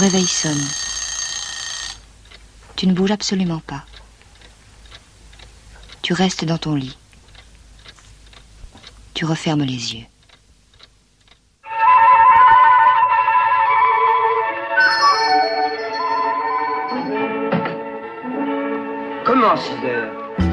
réveil sonne. Tu ne bouges absolument pas. Tu restes dans ton lit. Tu refermes les yeux. Comment 6 heures?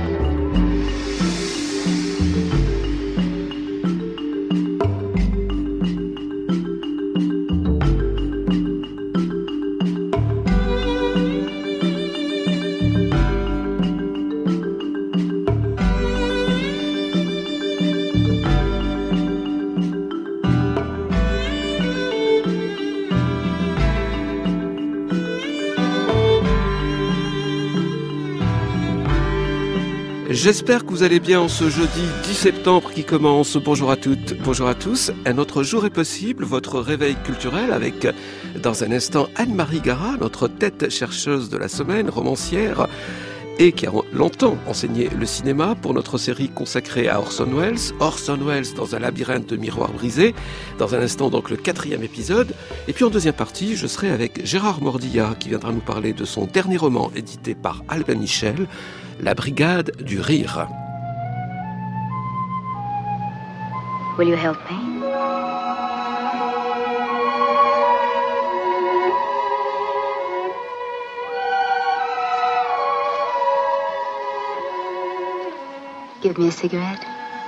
J'espère que vous allez bien en ce jeudi 10 septembre qui commence. Bonjour à toutes, bonjour à tous. Un autre jour est possible, votre réveil culturel avec, dans un instant, Anne-Marie Gara, notre tête chercheuse de la semaine, romancière, et qui a longtemps enseigné le cinéma pour notre série consacrée à Orson Welles. Orson Welles dans un labyrinthe de miroirs brisés. Dans un instant, donc, le 4e épisode. Et puis en deuxième partie, je serai avec Gérard Mordillat qui viendra nous parler de son dernier roman édité par Albin Michel, La Brigade du Rire. Will you help me? Give me a cigarette.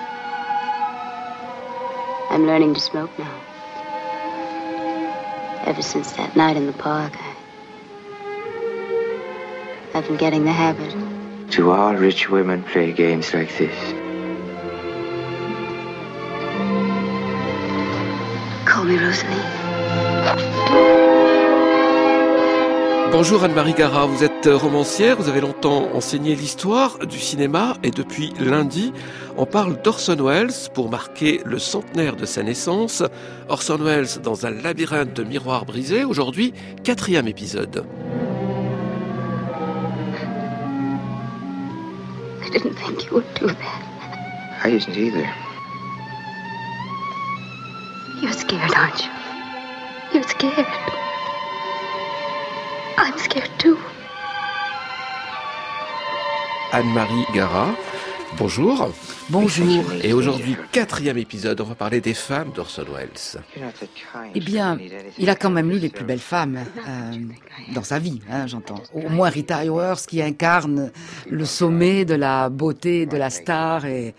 I'm learning to smoke now. Ever since that night in the park, I've been getting the habit. Do all rich women play games like this? Call me Rosalie. Bonjour Anne-Marie Gara, vous êtes romancière, vous avez longtemps enseigné l'histoire du cinéma et depuis lundi, on parle d'Orson Welles pour marquer le centenaire de sa naissance. Orson Welles dans un labyrinthe de miroirs brisés, aujourd'hui 4e épisode. I didn't think you would do that. I didn't either. You're scared, aren't you? You're scared. I'm scared too. Anne-Marie Gara, bonjour. Bonjour. Et aujourd'hui, 4e épisode, on va parler des femmes d'Orson Welles. Eh bien, il a quand même eu les plus belles femmes dans sa vie, j'entends. Au moins Rita Hayworth qui incarne le sommet de la beauté, de la star. Et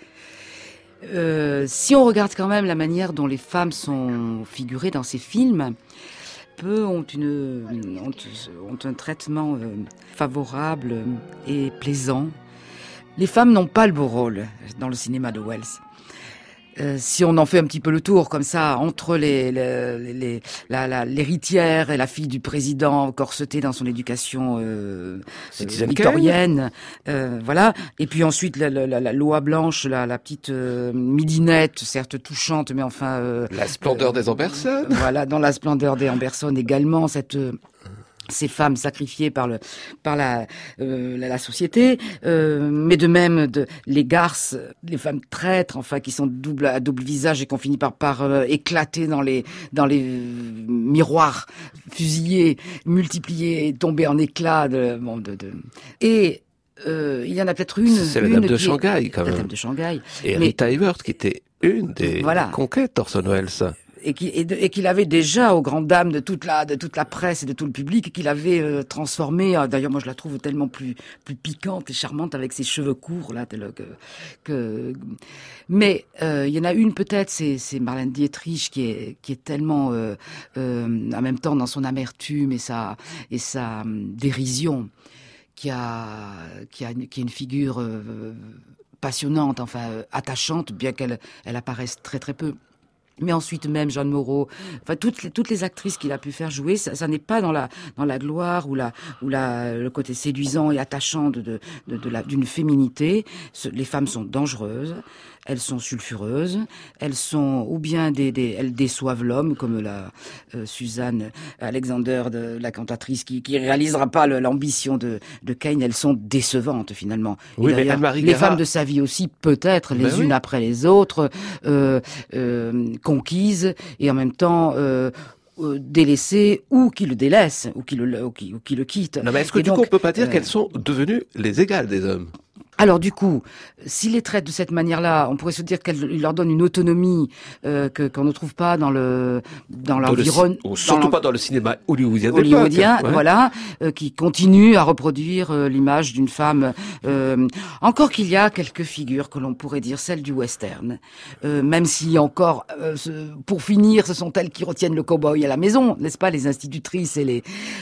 si on regarde quand même la manière dont les femmes sont figurées dans ces films, peu ont un traitement favorable et plaisant. Les femmes n'ont pas le beau rôle dans le cinéma de Welles. Si on en fait un petit peu le tour comme ça entre l'héritière et la fille du président corsetée dans son éducation victorienne, voilà. Et puis ensuite la loi blanche, la petite midinette, certes touchante, mais enfin la splendeur des Amberson. Voilà, dans la splendeur des Amberson également ces femmes sacrifiées par la société, mais de même les garces, les femmes traîtres, enfin qui sont à double visage et qu'on finit par éclater dans les miroirs, fusillés, multipliés, tomber en éclats et il y en a peut-être une. C'est la Dame de Shanghai quand même. La Dame de Shanghai. Et Rita Hayworth qui était une des conquêtes d'Orson Welles. Et qu'il avait déjà, aux grandes dames de toute la presse et de tout le public, qu'il avait transformé. D'ailleurs, moi, je la trouve tellement plus piquante et charmante avec ses cheveux courts là. Mais il y en a une peut-être, c'est Marlène Dietrich qui est tellement en même temps dans son amertume et sa dérision, qui est une figure passionnante, enfin attachante, bien qu'elle apparaisse très très peu. Mais ensuite même Jeanne Moreau, enfin toutes les actrices qu'il a pu faire jouer, ça n'est pas dans la gloire ou le côté séduisant et attachant d'une féminité. Les femmes sont dangereuses, elles sont sulfureuses, elles sont ou bien elles déçoivent l'homme, comme la Suzanne Alexander, la cantatrice qui réalisera pas l'ambition de Cain. Elles sont décevantes finalement. Oui, et d'ailleurs, les femmes de sa vie aussi, peut-être les unes après les autres, conquises et en même temps délaissé ou qui le délaisse ou qui le quitte. Non, mais est-ce que du coup on peut pas dire qu'elles sont devenues les égales des hommes? Alors du coup, s'il les traite de cette manière-là, on pourrait se dire qu'il leur donne une autonomie qu'on ne trouve pas dans l'environnement, surtout pas dans le cinéma hollywoodien, ouais. Voilà, qui continue à reproduire l'image d'une femme. Encore qu'il y a quelques figures que l'on pourrait dire celles du western, même si encore, pour finir, ce sont elles qui retiennent le cow-boy à la maison, n'est-ce pas, les institutrices et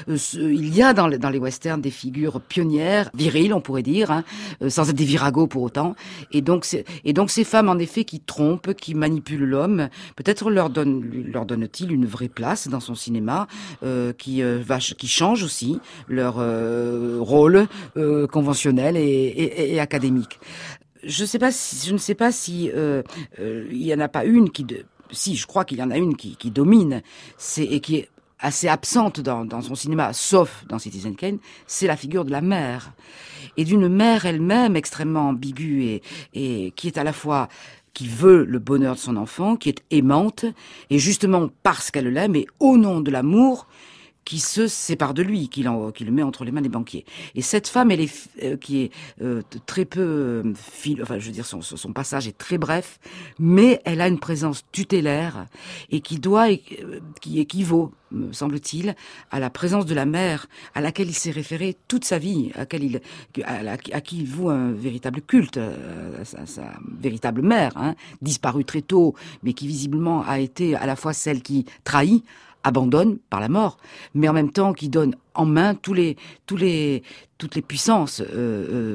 il y a dans les westerns des figures pionnières, viriles, on pourrait dire, hein, sans être des viragos pour autant. Et donc ces femmes, en effet, qui trompent, qui manipulent l'homme, peut-être leur donne-t-il une vraie place dans son cinéma, qui change aussi leur rôle conventionnel et académique. Je ne sais pas si il y en a pas une si, je crois qu'il y en a une qui domine, et qui est assez absente dans son cinéma, sauf dans Citizen Kane, c'est la figure de la mère. Et d'une mère elle-même extrêmement ambiguë et qui est à la fois, qui veut le bonheur de son enfant, qui est aimante, et justement parce qu'elle l'aime, et au nom de l'amour, qui se sépare de lui, qui le met entre les mains des banquiers. Et cette femme, elle est qui est très peu son passage est très bref, mais elle a une présence tutélaire et qui équivaut, me semble-t-il, à la présence de la mère à laquelle il s'est référé toute sa vie, à qui il voue un véritable culte, sa véritable mère, hein, disparue très tôt, mais qui visiblement a été à la fois celle qui trahit, abandonne par la mort, mais en même temps qui donne en main toutes les puissances de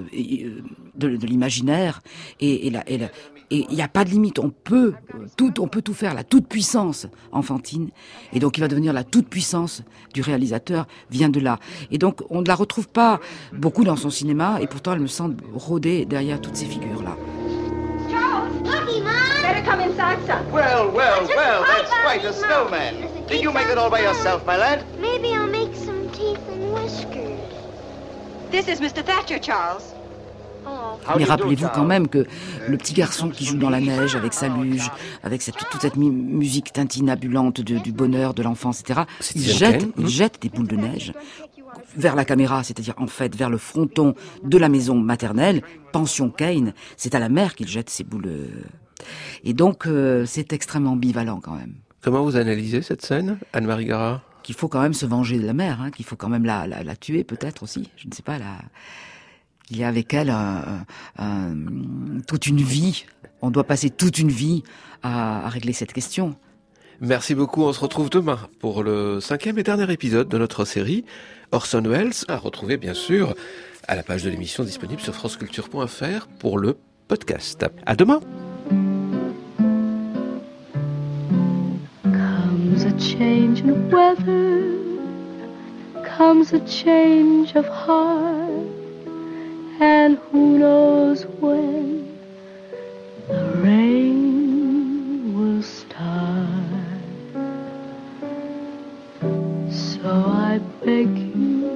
l'imaginaire et il n'y a pas de limite. On peut tout faire. La toute puissance enfantine, et donc il va devenir la toute puissance du réalisateur, vient de là. Et donc on ne la retrouve pas beaucoup dans son cinéma, et pourtant elle me semble rôder derrière toutes ces figures là. Looky, Mom! Better come inside, son. Well, that's quite a snowman. Did you make it all by yourself, my lad? Maybe I'll make some teeth and whiskers. This is Mr. Thatcher, Charles. Mais rappelez-vous quand même que le petit garçon qui joue dans la neige avec sa luge, avec toute cette musique tintinabulante du bonheur de l'enfant, etc., il jette des boules de neige vers la caméra, c'est-à-dire en fait vers le fronton de la maison maternelle, pension Kane. C'est à la mère qu'il jette ces boules. Et donc c'est extrêmement ambivalent quand même. Comment vous analysez cette scène, Anne-Marie Garat? Qu'il faut quand même se venger de la mère, hein, qu'il faut quand même la tuer peut-être aussi, je ne sais pas, il y a avec elle toute une vie. On doit passer toute une vie à régler cette question. Merci beaucoup, on se retrouve demain pour le 5e et dernier épisode de notre série Orson Welles, à retrouver bien sûr à la page de l'émission disponible sur franceculture.fr pour le podcast. À demain. Comes a change in weather, comes a change of heart, and who knows when the rain will start. So I beg you,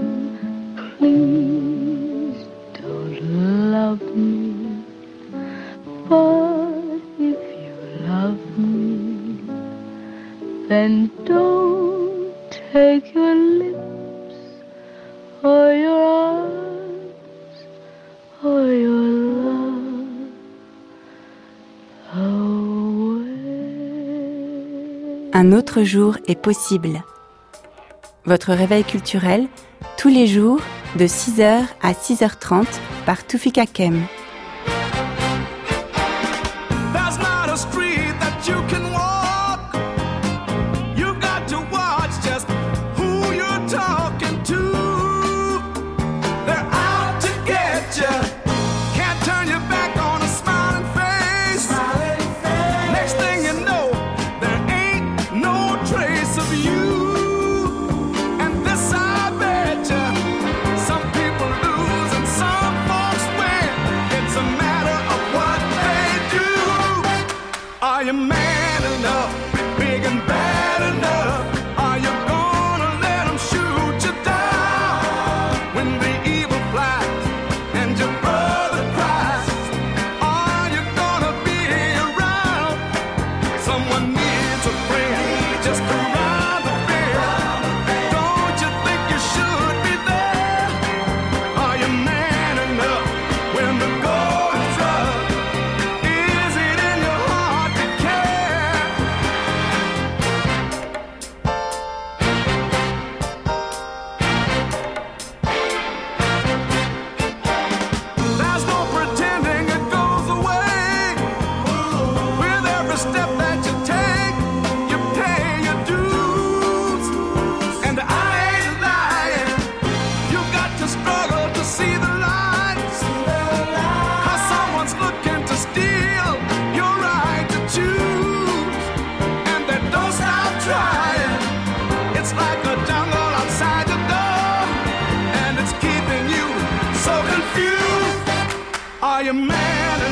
please don't love me, but if you love me, then don't take your lips or your arms or your love away. Un autre jour est possible. Votre réveil culturel, tous les jours, de 6h à 6h30 par Toufika Kem.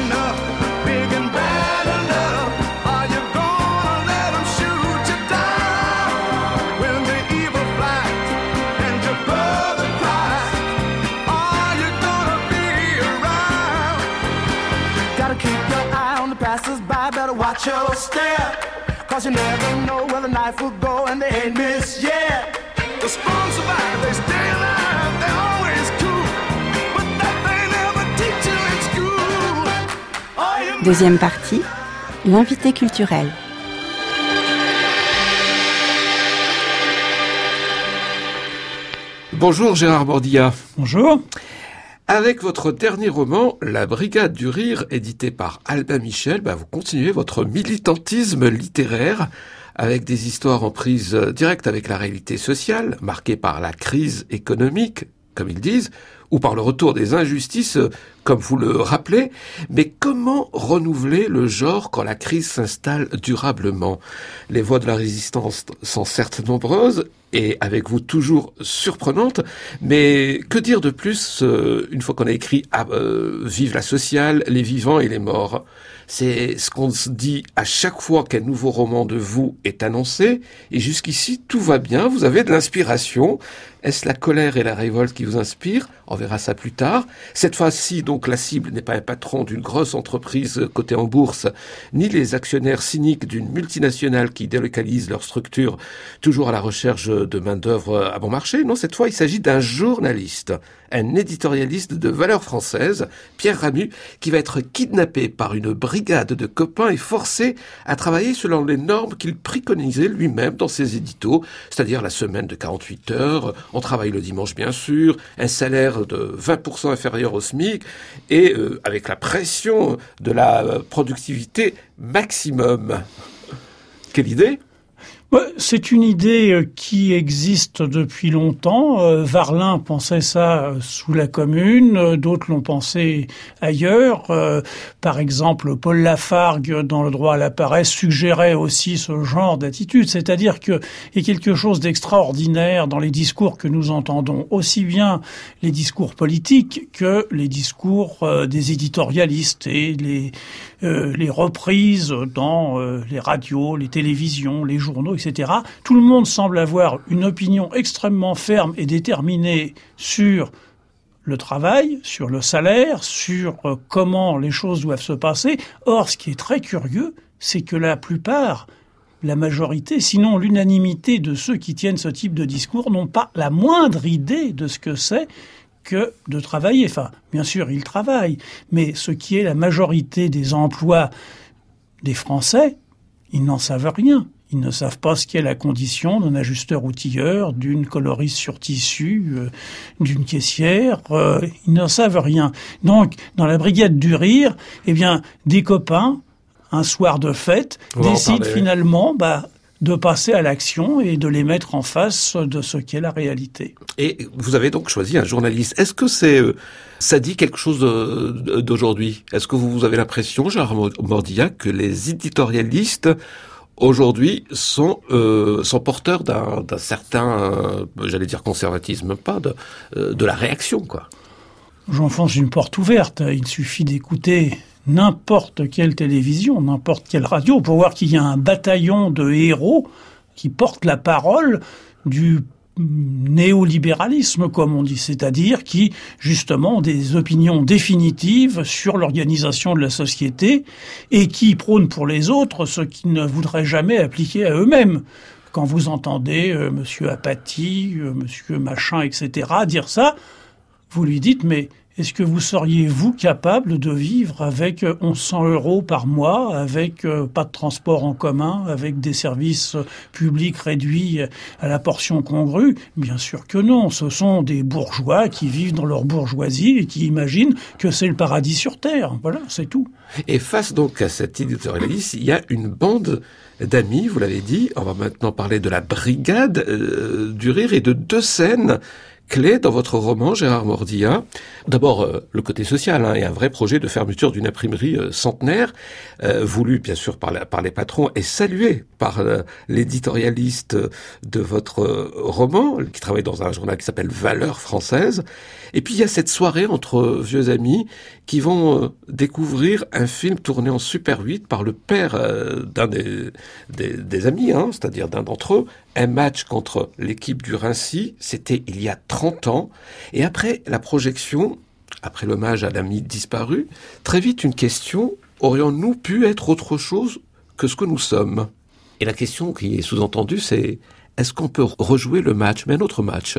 enough, big and bad enough? Are you gonna let them shoot you down when the evil flies and your brother cries? Are you gonna be around? Gotta keep your eye on the passers-by, better watch your step, 'cause you never know where the knife will go and they ain't missed yet. The strong survive, they stay alive, they're always cool, but that they never teach you in school. Deuxième partie, l'invité culturel. Bonjour Gérard Mordillat. Bonjour. Avec votre dernier roman, La Brigade du Rire, édité par Albin Michel, vous continuez votre militantisme littéraire avec des histoires en prise directe avec la réalité sociale, marquées par la crise économique, comme ils disent, ou par le retour des injustices, comme vous le rappelez. Mais comment renouveler le genre quand la crise s'installe durablement? Les voix de la résistance sont certes nombreuses, et avec vous toujours surprenantes, mais que dire de plus une fois qu'on a écrit Vive la sociale, les vivants et les morts? C'est ce qu'on se dit à chaque fois qu'un nouveau roman de vous est annoncé, et jusqu'ici tout va bien, vous avez de l'inspiration. Est-ce la colère et la révolte qui vous inspirent? On verra ça plus tard. Cette fois-ci, donc, la cible n'est pas un patron d'une grosse entreprise cotée en bourse, ni les actionnaires cyniques d'une multinationale qui délocalise leur structure toujours à la recherche de main-d'œuvre à bon marché. Non, cette fois, il s'agit d'un journaliste, un éditorialiste de valeur française, Pierre Ramu, qui va être kidnappé par une brigade de copains et forcé à travailler selon les normes qu'il préconisait lui-même dans ses éditos, c'est-à-dire la semaine de 48 heures, on travaille le dimanche bien sûr, un salaire de 20% inférieur au SMIC et avec la pression de la productivité maximum. Quelle idée ? C'est une idée qui existe depuis longtemps. Varlin pensait ça sous la Commune, d'autres l'ont pensé ailleurs. Par exemple, Paul Lafargue, dans Le droit à la paresse, suggérait aussi ce genre d'attitude. C'est-à-dire qu'il y a quelque chose d'extraordinaire dans les discours que nous entendons, aussi bien les discours politiques que les discours des éditorialistes et les reprises dans les radios, les télévisions, les journaux, etc. Tout le monde semble avoir une opinion extrêmement ferme et déterminée sur le travail, sur le salaire, sur comment les choses doivent se passer. Or, ce qui est très curieux, c'est que la majorité, sinon l'unanimité de ceux qui tiennent ce type de discours n'ont pas la moindre idée de ce que c'est que de travailler. Enfin, bien sûr, ils travaillent, mais ce qui est la majorité des emplois des Français, ils n'en savent rien. Ils ne savent pas ce qu'est la condition d'un ajusteur-outilleur, d'une coloriste sur tissu, d'une caissière. Ils n'en savent rien. Donc, dans la Brigade du Rire, des copains, un soir de fête, décident finalement de passer à l'action et de les mettre en face de ce qu'est la réalité. Et vous avez donc choisi un journaliste. Est-ce que ça dit quelque chose d'aujourd'hui? Est-ce que vous avez l'impression, Gérard Mordillat, que les éditorialistes aujourd'hui sont porteurs d'un certain, j'allais dire conservatisme, pas de la réaction, quoi? J'enfonce une porte ouverte. Il suffit d'écouter n'importe quelle télévision, n'importe quelle radio, pour voir qu'il y a un bataillon de héros qui portent la parole du néolibéralisme, comme on dit, c'est-à-dire qui, justement, ont des opinions définitives sur l'organisation de la société et qui prônent pour les autres ce qu'ils ne voudraient jamais appliquer à eux-mêmes. Quand vous entendez monsieur Apathy, monsieur machin, etc., dire ça, vous lui dites, mais est-ce que vous seriez, vous, capable de vivre avec 1100 € par mois, avec pas de transport en commun, avec des services publics réduits à la portion congrue? Bien sûr que non. Ce sont des bourgeois qui vivent dans leur bourgeoisie et qui imaginent que c'est le paradis sur Terre. Voilà, c'est tout. Et face donc à cet éditorialiste, il y a une bande d'amis, vous l'avez dit. On va maintenant parler de la Brigade du Rire et de deux scènes clé dans votre roman, Gérard Mordillat. D'abord, le côté social, et un vrai projet de fermeture d'une imprimerie centenaire, voulu bien sûr par les patrons et salué par l'éditorialiste de votre roman, qui travaille dans un journal qui s'appelle Valeurs françaises. Et puis il y a cette soirée entre vieux amis qui vont découvrir un film tourné en Super 8 par le père d'un des amis, c'est-à-dire d'un d'entre eux, un match contre l'équipe du Rincy. C'était il y a 30 ans. Et après la projection, après l'hommage à l'ami disparu, très vite une question: aurions-nous pu être autre chose que ce que nous sommes? Et la question qui est sous-entendue, c'est: est-ce qu'on peut rejouer le match, mais un autre match?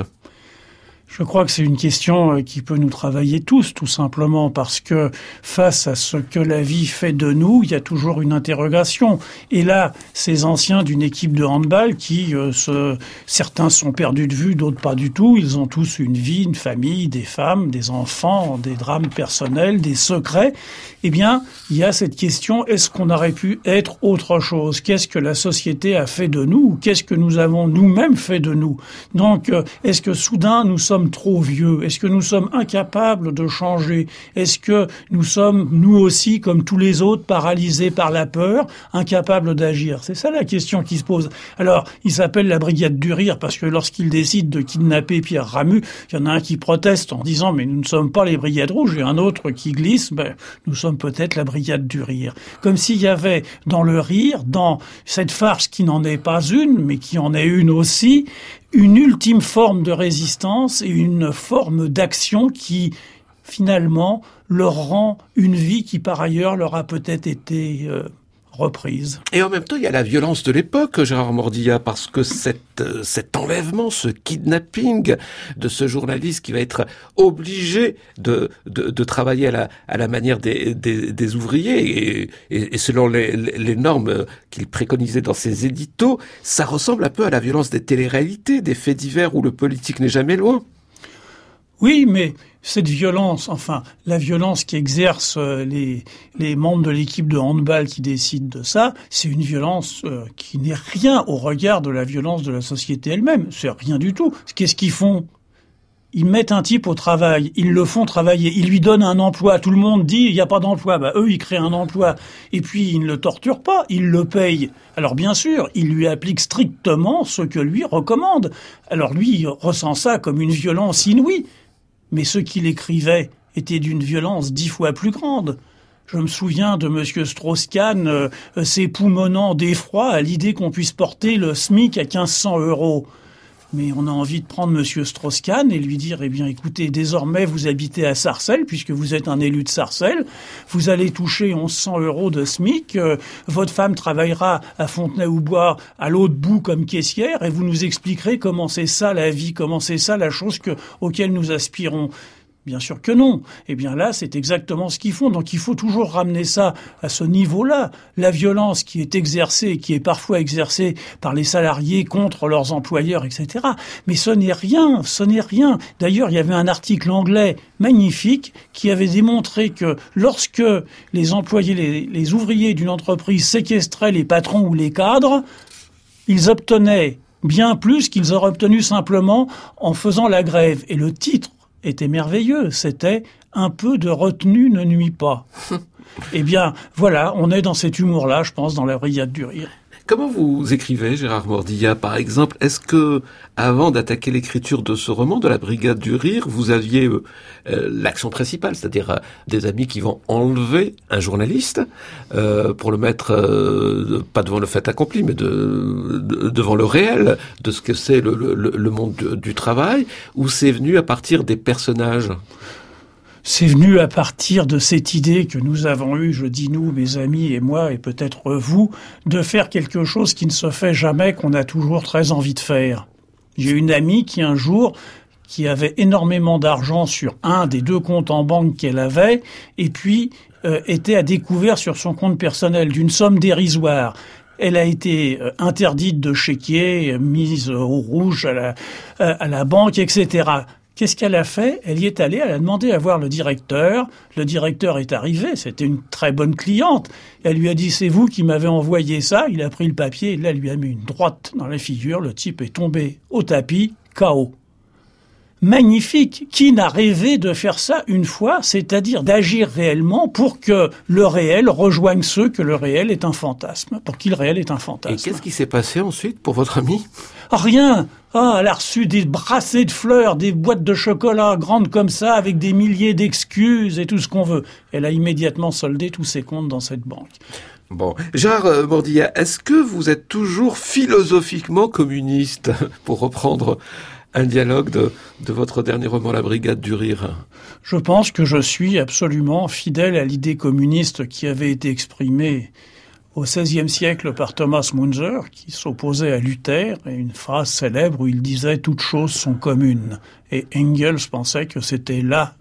Je crois que c'est une question qui peut nous travailler tous, tout simplement, parce que face à ce que la vie fait de nous, il y a toujours une interrogation. Et là, ces anciens d'une équipe de handball qui, certains sont perdus de vue, d'autres pas du tout, ils ont tous une vie, une famille, des femmes, des enfants, des drames personnels, des secrets. Eh bien, il y a cette question: est-ce qu'on aurait pu être autre chose? Qu'est-ce que la société a fait de nous? Ou qu'est-ce que nous avons nous-mêmes fait de nous? Donc, est-ce que soudain nous sommes trop vieux? Est-ce que nous sommes incapables de changer? Est-ce que nous sommes, nous aussi, comme tous les autres, paralysés par la peur, incapables d'agir? C'est ça la question qui se pose. Alors, il s'appelle la Brigade du Rire parce que lorsqu'il décide de kidnapper Pierre Ramu, il y en a un qui proteste en disant: mais nous ne sommes pas les Brigades Rouges, et un autre qui glisse: nous sommes peut-être la Brigade du Rire. Comme s'il y avait dans le rire, dans cette farce qui n'en est pas une, mais qui en est une aussi, une ultime forme de résistance et une forme d'action qui, finalement, leur rend une vie qui, par ailleurs, leur a peut-être été reprise. Et en même temps, il y a la violence de l'époque, Gérard Mordillat, parce que cet enlèvement, ce kidnapping de ce journaliste qui va être obligé de travailler à la manière des ouvriers et selon les normes qu'il préconisait dans ses éditos, ça ressemble un peu à la violence des téléréalités, des faits divers où le politique n'est jamais loin. Oui, mais cette violence, enfin, la violence qu'exercent les membres de l'équipe de handball qui décident de ça, c'est une violence qui n'est rien au regard de la violence de la société elle-même. C'est rien du tout. Qu'est-ce qu'ils font? Ils mettent un type au travail, ils le font travailler, ils lui donnent un emploi. Tout le monde dit: il n'y a pas d'emploi. Eux, ils créent un emploi. Et puis, ils ne le torturent pas, ils le payent. Alors, bien sûr, ils lui appliquent strictement ce que lui recommande. Alors, lui, il ressent ça comme une violence inouïe. Mais ce qu'il écrivait était d'une violence 10 fois plus grande. Je me souviens de Monsieur Strauss-Kahn s'époumonant d'effroi à l'idée qu'on puisse porter le SMIC à 1500 €. Mais on a envie de prendre Monsieur Strauss-Kahn et lui dire: eh bien, écoutez, désormais, vous habitez à Sarcelles, puisque vous êtes un élu de Sarcelles. Vous allez toucher 1100 € de SMIC. Votre femme travaillera à Fontenay-sous-Bois, à l'autre bout comme caissière, et vous nous expliquerez comment c'est ça la vie, comment c'est ça la chose auquel nous aspirons. Bien sûr que non. Eh bien là, c'est exactement ce qu'ils font. Donc il faut toujours ramener ça à ce niveau-là. La violence qui est exercée, qui est parfois exercée par les salariés contre leurs employeurs, etc. Mais ce n'est rien, ce n'est rien. D'ailleurs, il y avait un article anglais magnifique qui avait démontré que lorsque les employés, les ouvriers d'une entreprise séquestraient les patrons ou les cadres, ils obtenaient bien plus qu'ils auraient obtenu simplement en faisant la grève. Et le titre était merveilleux, c'était « Un peu de retenue ne nuit pas ». Eh bien, voilà, on est dans cet humour-là, je pense, dans la Brigade du Rire. Comment vous écrivez, Gérard Mordillat, par exemple? Est-ce que, avant d'attaquer l'écriture de ce roman, de la Brigade du Rire, vous aviez l'action principale, c'est-à-dire des amis qui vont enlever un journaliste pour le mettre, pas devant le fait accompli, mais devant le réel de ce que c'est le monde du travail, ou c'est venu à partir des personnages? C'est venu à partir de cette idée que nous avons eue, je dis nous, mes amis et moi, et peut-être vous, de faire quelque chose qui ne se fait jamais, qu'on a toujours très envie de faire. J'ai une amie qui un jour, qui avait énormément d'argent sur un des 2 comptes en banque qu'elle avait, et puis était à découvert sur son compte personnel d'une somme dérisoire. Elle a été interdite de chéquier, mise au rouge à la banque, etc. Qu'est-ce qu'elle a fait? Elle y est allée, elle a demandé à voir le directeur. Le directeur est arrivé, c'était une très bonne cliente. Elle lui a dit: c'est vous qui m'avez envoyé ça. Il a pris le papier et là, lui a mis une droite dans la figure. Le type est tombé au tapis, KO. magnifique. Qui n'a rêvé de faire ça une fois, c'est-à-dire d'agir réellement pour que le réel rejoigne ceux que le réel est un fantasme, pour qui le réel est un fantasme. Et qu'est-ce qui s'est passé ensuite pour votre amie? Rien. Elle a reçu des brassées de fleurs, des boîtes de chocolat grandes comme ça, avec des milliers d'excuses et tout ce qu'on veut. Elle a immédiatement soldé tous ses comptes dans cette banque. Bon, Gérard Mordillat, est-ce que vous êtes toujours philosophiquement communiste, pour reprendre un dialogue de votre dernier roman, La Brigade du Rire? Je pense que je suis absolument fidèle à l'idée communiste qui avait été exprimée au XVIe siècle par Thomas Müntzer, qui s'opposait à Luther, et une phrase célèbre où il disait « Toutes choses sont communes ». Et Engels pensait que c'était là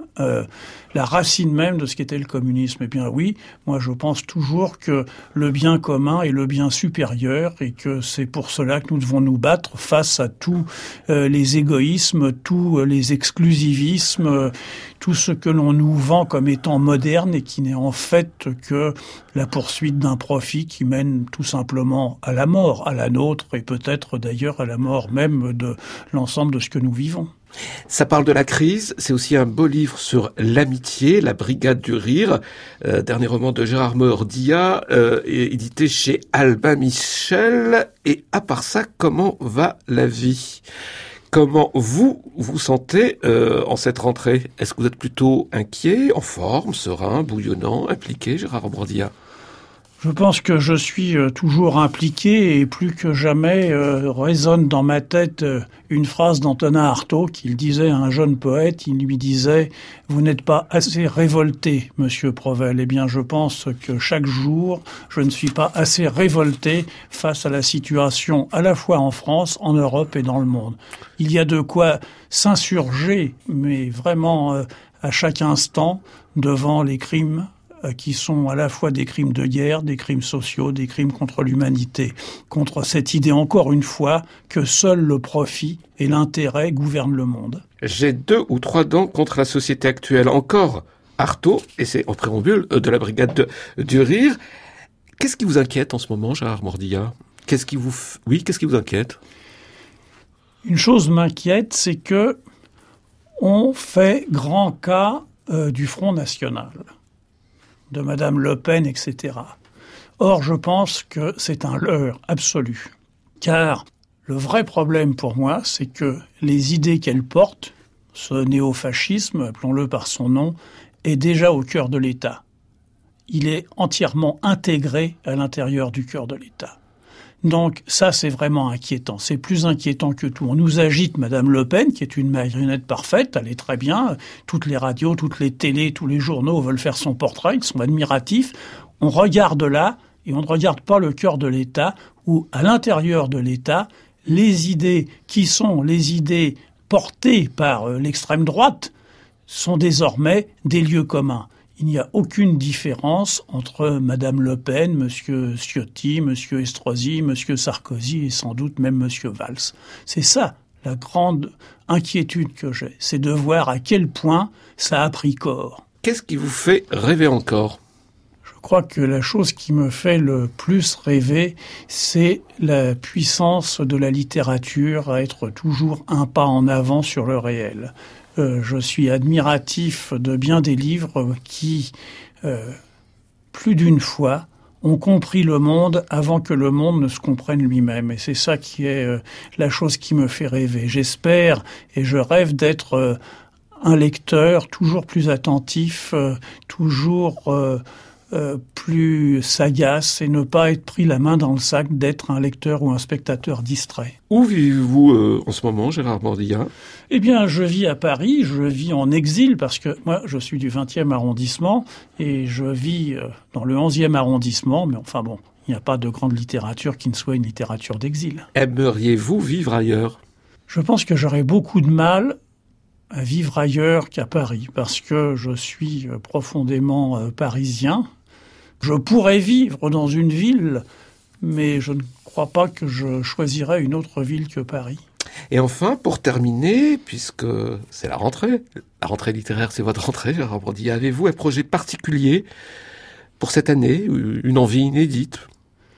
la racine même de ce qu'était le communisme. Eh bien oui, moi je pense toujours que le bien commun est le bien supérieur et que c'est pour cela que nous devons nous battre face à tous les égoïsmes, tous les exclusivismes, tout ce que l'on nous vend comme étant moderne et qui n'est en fait que la poursuite d'un profit qui mène tout simplement à la mort, à la nôtre et peut-être d'ailleurs à la mort même de l'ensemble de ce que nous vivons. Ça parle de la crise, c'est aussi un beau livre sur l'amitié, La Brigade du Rire, dernier roman de Gérard Mordillat, édité chez Albin Michel. Et à part ça, comment va la vie ? Comment vous sentez en cette rentrée ? Est-ce que vous êtes plutôt inquiet, en forme, serein, bouillonnant, impliqué, Gérard Mordillat ? Je pense que je suis toujours impliqué et plus que jamais résonne dans ma tête une phrase d'Antonin Artaud qu'il disait à un jeune poète. Il lui disait « Vous n'êtes pas assez révolté, monsieur Provel ». Eh bien, je pense que chaque jour, je ne suis pas assez révolté face à la situation à la fois en France, en Europe et dans le monde. Il y a de quoi s'insurger, mais vraiment à chaque instant, devant les crimes qui sont à la fois des crimes de guerre, des crimes sociaux, des crimes contre l'humanité, contre cette idée, encore une fois, que seul le profit et l'intérêt gouvernent le monde. J'ai 2 ou 3 dents contre la société actuelle. Encore Artaud, et c'est en préambule de la Brigade du Rire. Qu'est-ce qui vous inquiète en ce moment, Gérard Mordillat ? Qu'est-ce qui vous inquiète ? Une chose m'inquiète, c'est que on fait grand cas du Front National, de Madame Le Pen, etc. Or, je pense que c'est un leurre absolu. Car le vrai problème pour moi, c'est que les idées qu'elle porte, ce néofascisme, appelons-le par son nom, est déjà au cœur de l'État. Il est entièrement intégré à l'intérieur du cœur de l'État. Donc ça, c'est vraiment inquiétant. C'est plus inquiétant que tout. On nous agite Madame Le Pen, qui est une marionnette parfaite, elle est très bien. Toutes les radios, toutes les télés, tous les journaux veulent faire son portrait, ils sont admiratifs. On regarde là, et on ne regarde pas le cœur de l'État, où à l'intérieur de l'État, les idées qui sont les idées portées par l'extrême droite sont désormais des lieux communs. Il n'y a aucune différence entre Madame Le Pen, Monsieur Ciotti, Monsieur Estrosi, Monsieur Sarkozy et sans doute même Monsieur Valls. C'est ça la grande inquiétude que j'ai, c'est de voir à quel point ça a pris corps. Qu'est-ce qui vous fait rêver encore ? Je crois que la chose qui me fait le plus rêver, c'est la puissance de la littérature à être toujours un pas en avant sur le réel. Je suis admiratif de bien des livres qui, plus d'une fois, ont compris le monde avant que le monde ne se comprenne lui-même. Et c'est ça qui est la chose qui me fait rêver. J'espère et je rêve d'être un lecteur toujours plus attentif, toujours plus sagace et ne pas être pris la main dans le sac d'être un lecteur ou un spectateur distrait. Où vivez-vous en ce moment, Gérard Mordillat ? Eh bien, je vis à Paris, je vis en exil parce que moi, je suis du 20e arrondissement et je vis dans le 11e arrondissement, mais enfin bon, il n'y a pas de grande littérature qui ne soit une littérature d'exil. Aimeriez-vous vivre ailleurs ? Je pense que j'aurais beaucoup de mal à vivre ailleurs qu'à Paris parce que je suis profondément parisien. Je pourrais vivre dans une ville, mais je ne crois pas que je choisirais une autre ville que Paris. Et enfin, pour terminer, puisque c'est la rentrée littéraire, c'est votre rentrée, Gérard Mordillat, avez-vous un projet particulier pour cette année, une envie inédite ?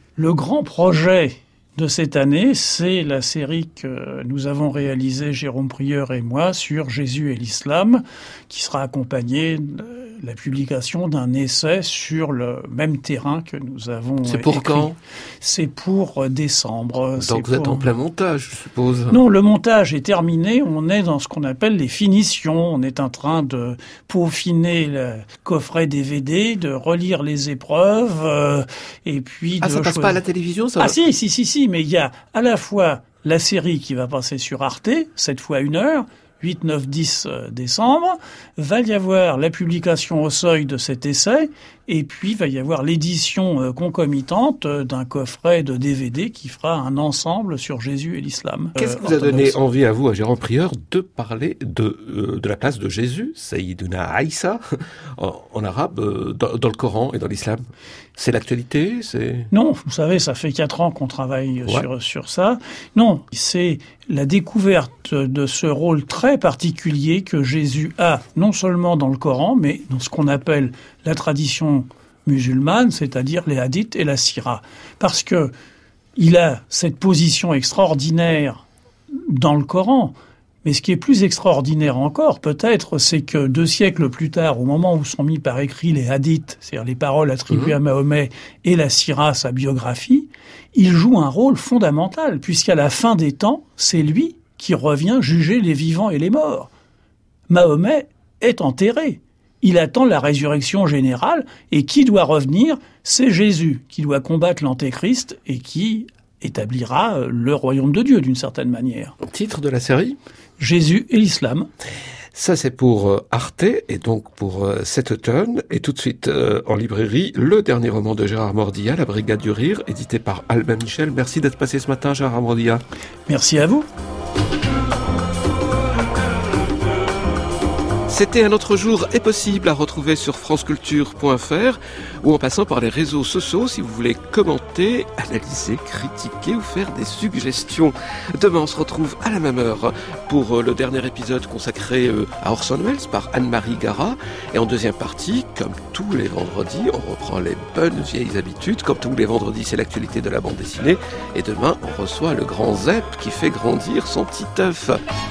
Le grand projet de cette année, c'est la série que nous avons réalisée, Jérôme Prieur et moi, sur Jésus et l'islam, qui sera accompagnée de la publication d'un essai sur le même terrain que nous avons C'est pour écrit. quand ? C'est pour décembre. Donc vous êtes en plein montage, je suppose. Non, le montage est terminé. On est dans ce qu'on appelle les finitions. On est en train de peaufiner le coffret DVD, de relire les épreuves, et puis Ah, de ça passe pas à la télévision, ça ? Ah si, mais il y a à la fois la série qui va passer sur Arte, cette fois 1 heure, 8, 9, 10 décembre, va y avoir la publication au seuil de cet essai, et puis va y avoir l'édition concomitante d'un coffret de DVD qui fera un ensemble sur Jésus et l'islam. Qu'est-ce qui vous a donné envie à vous, à Jérôme Prieur, de parler de la place de Jésus, Sayyiduna Aïssa, en arabe, dans le Coran et dans l'islam ? C'est l'actualité, c'est... Non, vous savez, ça fait 4 ans qu'on travaille sur ça. Non, c'est la découverte de ce rôle très particulier que Jésus a, non seulement dans le Coran, mais dans ce qu'on appelle la tradition musulmane, c'est-à-dire les hadiths et la sira. Parce que il a cette position extraordinaire dans le Coran. Mais ce qui est plus extraordinaire encore, peut-être, c'est que 2 siècles plus tard, au moment où sont mis par écrit les hadiths, c'est-à-dire les paroles attribuées à Mahomet, et la sira, sa biographie, il joue un rôle fondamental, puisqu'à la fin des temps, c'est lui qui revient juger les vivants et les morts. Mahomet est enterré. Il attend la résurrection générale, et qui doit revenir ? C'est Jésus, qui doit combattre l'antéchrist et qui établira le royaume de Dieu, d'une certaine manière. Titre de la série ? Jésus et l'islam. Ça, c'est pour Arte, et donc pour cet automne. Et tout de suite, en librairie, le dernier roman de Gérard Mordillat, La Brigade du Rire, édité par Albin Michel. Merci d'être passé ce matin, Gérard Mordillat. Merci à vous. C'était Un autre jour est possible à retrouver sur franceculture.fr ou en passant par les réseaux sociaux si vous voulez commenter, analyser, critiquer ou faire des suggestions. Demain, on se retrouve à la même heure pour le dernier épisode consacré à Orson Welles par Anne-Marie Gara. Et en deuxième partie, comme tous les vendredis, on reprend les bonnes vieilles habitudes. Comme tous les vendredis, c'est l'actualité de la bande dessinée. Et demain, on reçoit le grand Zep qui fait grandir son petit œuf.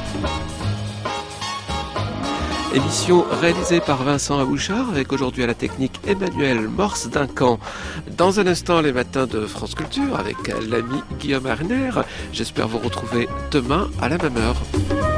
Émission réalisée par Vincent Abouchard avec aujourd'hui à la technique Emmanuel Morse Duncan. Dans un instant, les matins de France Culture avec l'ami Guillaume Arner. J'espère vous retrouver demain à la même heure.